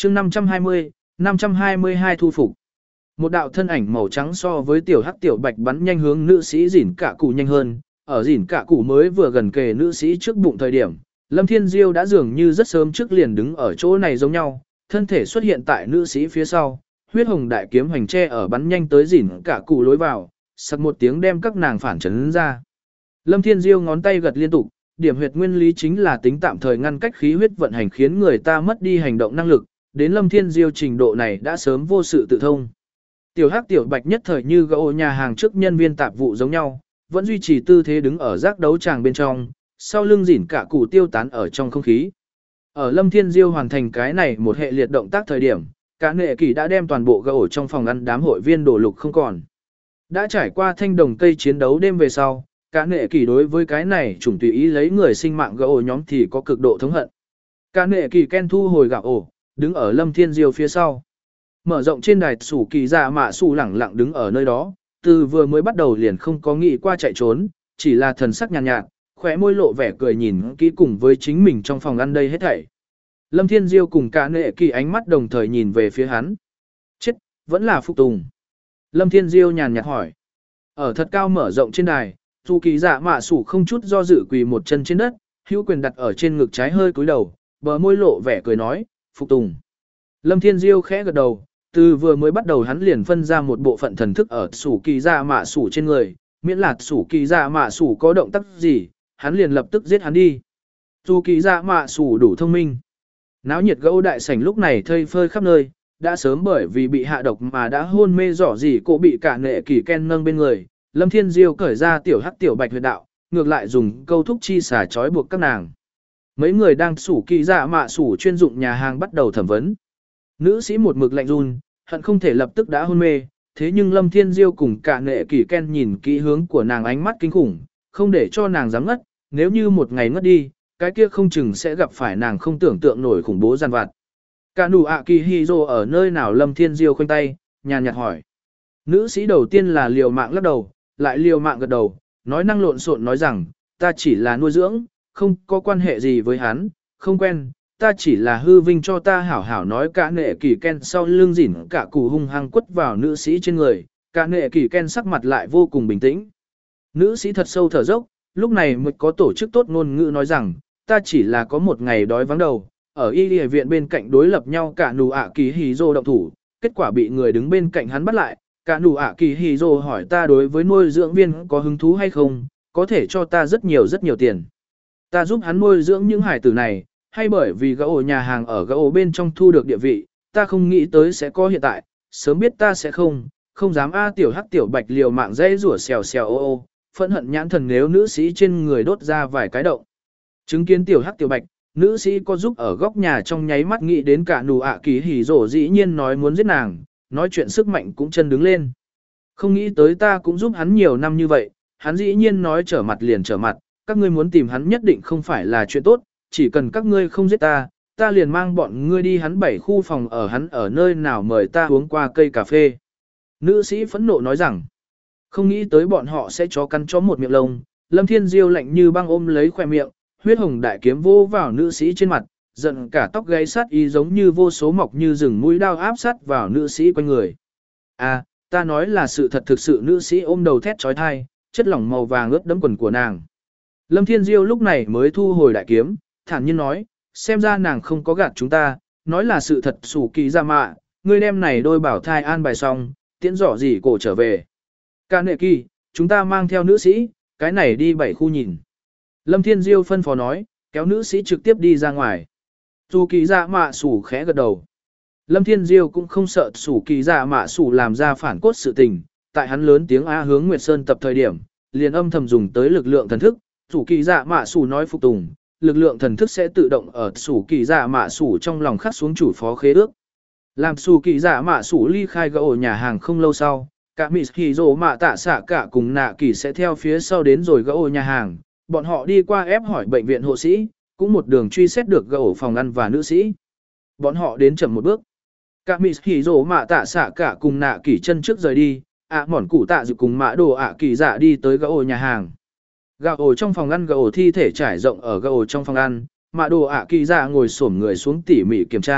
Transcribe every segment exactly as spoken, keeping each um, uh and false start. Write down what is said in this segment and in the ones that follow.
chương năm trăm hai mươi, năm trăm hai mươi hai thu phục. Một đạo thân ảnh màu trắng so với tiểu hắc tiểu bạch bắn nhanh hướng nữ sĩ dỉn cả cụ nhanh hơn, ở dỉn cả cụ mới vừa gần kề nữ sĩ trước bụng thời điểm, Lâm Thiên Diêu đã dường như rất sớm trước liền đứng ở chỗ này giống nhau, thân thể xuất hiện tại nữ sĩ phía sau, huyết hồng đại kiếm hoành tre ở bắn nhanh tới dỉn cả cụ lối vào, sặc một tiếng đem các nàng phản chấn ra. Lâm Thiên Diêu ngón tay gật liên tục, điểm huyệt nguyên lý chính là tính tạm thời ngăn cách khí huyết vận hành khiến người ta mất đi hành động năng lực, đến Lâm Thiên Diêu trình độ này đã sớm vô sự tự thông. Tiểu hắc tiểu bạch nhất thời như gỗ nhà hàng trước nhân viên tạp vụ giống nhau, vẫn duy trì tư thế đứng ở giác đấu tràng bên trong, sau lưng dỉn cả cụ tiêu tán ở trong không khí. Ở Lâm Thiên Diêu hoàn thành cái này một hệ liệt động tác thời điểm, cả nghệ kỳ đã đem toàn bộ gỗ trong phòng ăn đám hội viên đổ lục không còn. Đã trải qua thanh đồng cây chiến đấu đêm về sau, cả nghệ kỳ đối với cái này chủng tùy ý lấy người sinh mạng gỗ nhóm thì có cực độ thống hận. Cả nghệ kỳ ken thu hồi gạo ổ, đứng ở Lâm Thiên Diêu phía sau. Mở rộng trên đài sủ kỳ dạ mạ sủ lẳng lặng đứng ở nơi đó, từ vừa mới bắt đầu liền không có nghĩ qua chạy trốn, chỉ là thần sắc nhàn nhạt, nhạt, khóe môi lộ vẻ cười nhìn kỹ cùng với chính mình trong phòng ăn đây hết thảy. Lâm Thiên Diêu cùng cả nghệ kỳ ánh mắt đồng thời nhìn về phía hắn. Chết, vẫn là phục tùng. Lâm Thiên Diêu nhàn nhạt hỏi. Ở thật cao mở rộng trên đài, sủ kỳ dạ mạ sủ không chút do dự quỳ một chân trên đất, hữu quyền đặt ở trên ngực trái hơi cúi đầu, bờ môi lộ vẻ cười nói, phục tùng. Lâm Thiên Diêu khẽ gật đầu, từ vừa mới bắt đầu hắn liền phân ra một bộ phận thần thức ở sủ kỳ dạ mạ sủ trên người, miễn là sủ kỳ dạ mạ sủ có động tác gì, hắn liền lập tức giết hắn đi. Sủ kỳ dạ mạ sủ đủ thông minh. Náo nhiệt gẫu đại sảnh lúc này thây phơi khắp nơi, đã sớm bởi vì bị hạ độc mà đã hôn mê rõ gì cô bị cả nệ kỳ ken nâng bên người. Lâm Thiên Diêu cởi ra tiểu hắc tiểu bạch huyệt đạo, ngược lại dùng câu thúc chi xả trói buộc các nàng. Mấy người đang sủ kỳ dạ mạ sủ chuyên dụng nhà hàng bắt đầu thẩm vấn. Nữ sĩ một mực lạnh run, hận không thể lập tức đã hôn mê, thế nhưng Lâm Thiên Diêu cùng cả nệ kỳ ken nhìn kỹ hướng của nàng ánh mắt kinh khủng, không để cho nàng dám ngất, nếu như một ngày ngất đi, cái kia không chừng sẽ gặp phải nàng không tưởng tượng nổi khủng bố gian vặt. Cả nụ ạ kỳ hiro ở nơi nào? Lâm Thiên Diêu khoanh tay, nhàn nhạt hỏi. Nữ sĩ đầu tiên là liều mạng lắc đầu, lại liều mạng gật đầu, nói năng lộn xộn nói rằng, ta chỉ là nuôi dưỡng, không có quan hệ gì với hắn, không quen, ta chỉ là hư vinh cho ta hảo hảo nói. Cả nệ kỳ ken sau lưng dỉn cả cù hung hăng quất vào nữ sĩ trên người, cả nệ kỳ ken sắc mặt lại vô cùng bình tĩnh. Nữ sĩ thật sâu thở dốc, lúc này mới có tổ chức tốt ngôn ngữ nói rằng, ta chỉ là có một ngày đói vắng đầu, ở y y viện bên cạnh đối lập nhau cả nụ ạ kỳ hì rô động thủ, kết quả bị người đứng bên cạnh hắn bắt lại. Cả nụ ạ kỳ hì rô hỏi ta đối với nuôi dưỡng viên có hứng thú hay không, có thể cho ta rất nhiều rất nhiều tiền. Ta giúp hắn nuôi dưỡng những hải tử này, hay bởi vì gã ổ nhà hàng ở gã ổ bên trong thu được địa vị, ta không nghĩ tới sẽ có hiện tại, sớm biết ta sẽ không, không dám a tiểu hắc tiểu bạch liều mạng dây rủa xèo xèo ô ô, phẫn hận nhãn thần nếu nữ sĩ trên người đốt ra vài cái động. Chứng kiến tiểu hắc tiểu bạch, nữ sĩ có giúp ở góc nhà trong nháy mắt nghĩ đến cả nụ ạ kỳ hỉ rổ dĩ nhiên nói muốn giết nàng, nói chuyện sức mạnh cũng chân đứng lên. Không nghĩ tới ta cũng giúp hắn nhiều năm như vậy, hắn dĩ nhiên nói trở mặt liền trở mặt, các ngươi muốn tìm hắn nhất định không phải là chuyện tốt, chỉ cần các ngươi không giết ta, ta liền mang bọn ngươi đi hắn bảy khu phòng ở hắn ở nơi nào mời ta uống qua cây cà phê. Nữ sĩ phẫn nộ nói rằng, không nghĩ tới bọn họ sẽ chó cắn chó một miệng lông. Lâm Thiên Diêu lạnh như băng ôm lấy khoe miệng, huyết hồng đại kiếm vô vào nữ sĩ trên mặt, giận cả tóc gáy sát ý giống như vô số mọc như rừng mũi đao áp sát vào nữ sĩ quanh người. À, ta nói là sự thật. Thực sự nữ sĩ ôm đầu thét trói thai, chất lỏng màu vàng ướt đẫm quần của nàng. Lâm Thiên Diêu lúc này mới thu hồi đại kiếm, thản nhiên nói, xem ra nàng không có gạt chúng ta, nói là sự thật. Sủ kỳ ra mạ, ngươi đem này đôi bảo thai an bài xong, tiễn dọ gì cổ trở về. Cả nệ kỳ, chúng ta mang theo nữ sĩ, cái này đi bảy khu nhìn. Lâm Thiên Diêu phân phó nói, kéo nữ sĩ trực tiếp đi ra ngoài. Sủ kỳ dạ mạ sủ khẽ gật đầu. Lâm Thiên Diêu cũng không sợ sủ kỳ dạ mạ sủ làm ra phản cốt sự tình, tại hắn lớn tiếng A hướng Nguyệt Sơn tập thời điểm, liền âm thầm dùng tới lực lượng thần thức. Sủ kỳ dạ mạ sủ nói phục tùng, lực lượng thần thức sẽ tự động ở sủ kỳ dạ mạ sủ trong lòng khắc xuống chủ phó khế ước. Làm sủ kỳ dạ mạ sủ ly khai gã ổ nhà hàng không lâu sau, cả Mị Hỉ Dỗ Mạ Tạ Xạ cả cùng Nạ Kỳ sẽ theo phía sau đến rồi gã ổ nhà hàng. Bọn họ đi qua ép hỏi bệnh viện hộ sĩ, cũng một đường truy xét được gã ổ phòng ăn và nữ sĩ. Bọn họ đến chậm một bước. Cả Mị Hỉ Dỗ Mạ Tạ Xạ cả cùng Nạ Kỳ chân trước rời đi, ạ mỏn cụ tạ dự cùng Mã Đồ ạ Kỳ dạ đi tới gã ổ nhà hàng. Gã ổ trong phòng ăn, gã ổ thi thể trải rộng ở gã ổ trong phòng ăn, Mã Đồ ạ Kỳ dạ ngồi xổm người xuống tỉ mỉ kiểm tra,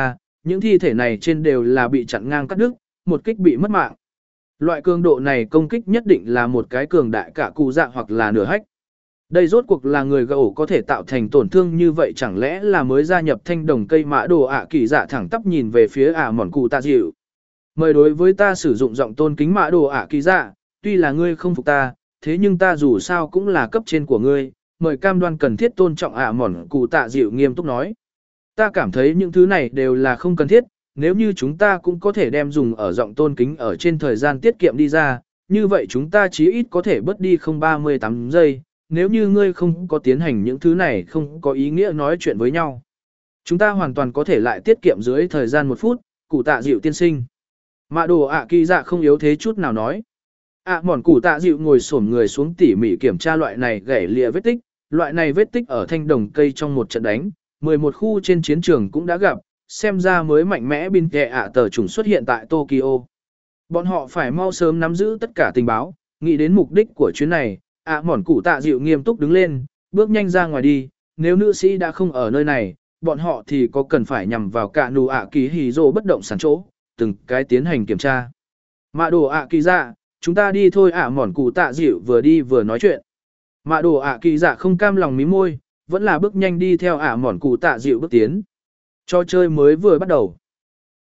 những thi thể này trên đều là bị chặn ngang cắt đứt, một kích bị mất mạng. Loại cường độ này công kích nhất định là một cái cường đại cả cụ dạ hoặc là nửa hách. Đây rốt cuộc là người gậu có thể tạo thành tổn thương như vậy, chẳng lẽ là mới gia nhập thanh đồng cây mã đồ ạ kỳ dạ thẳng tắp nhìn về phía ả mòn cụ tạ dịu. Mời đối với ta sử dụng giọng tôn kính mã đồ ạ kỳ dạ, tuy là ngươi không phục ta, thế nhưng ta dù sao cũng là cấp trên của ngươi, mời cam đoan cần thiết tôn trọng ả mòn cụ tạ dịu nghiêm túc nói. Ta cảm thấy những thứ này đều là không cần thiết, nếu như chúng ta cũng có thể đem dùng ở giọng tôn kính ở trên thời gian tiết kiệm đi ra, như vậy chúng ta chí ít có thể bớt đi không ba mươi tám giây, nếu như ngươi không có tiến hành những thứ này không có ý nghĩa nói chuyện với nhau. Chúng ta hoàn toàn có thể lại tiết kiệm dưới thời gian một phút, cụ tạ dịu tiên sinh. Mạ đồ ạ kỳ dạ không yếu thế chút nào nói. ạ mòn cụ tạ dịu ngồi xổm người xuống tỉ mỉ kiểm tra loại này gãy lìa vết tích, loại này vết tích ở thanh đồng cây trong một trận đánh, mười một khu trên chiến trường cũng đã gặp, xem ra mới mạnh mẽ bin kẹ ạ tờ chủng xuất hiện tại Tokyo. Bọn họ phải mau sớm nắm giữ tất cả tình báo, nghĩ đến mục đích của chuyến này, ạ mòn cụ tạ dịu nghiêm túc đứng lên, bước nhanh ra ngoài đi, nếu nữ sĩ đã không ở nơi này, bọn họ thì có cần phải nhằm vào cả nụ ạ kỳ hì rô bất động sản chỗ, từng cái tiến hành kiểm tra. Mạ đồ ạ kỳ dạ, chúng ta đi thôi ạ mòn cụ tạ dịu vừa đi vừa nói chuyện. Mạ đồ ạ kỳ dạ không cam lòng mí môi, vẫn là bước nhanh đi theo ạ mòn cụ tạ dịu bước tiến. Trò chơi mới vừa bắt đầu.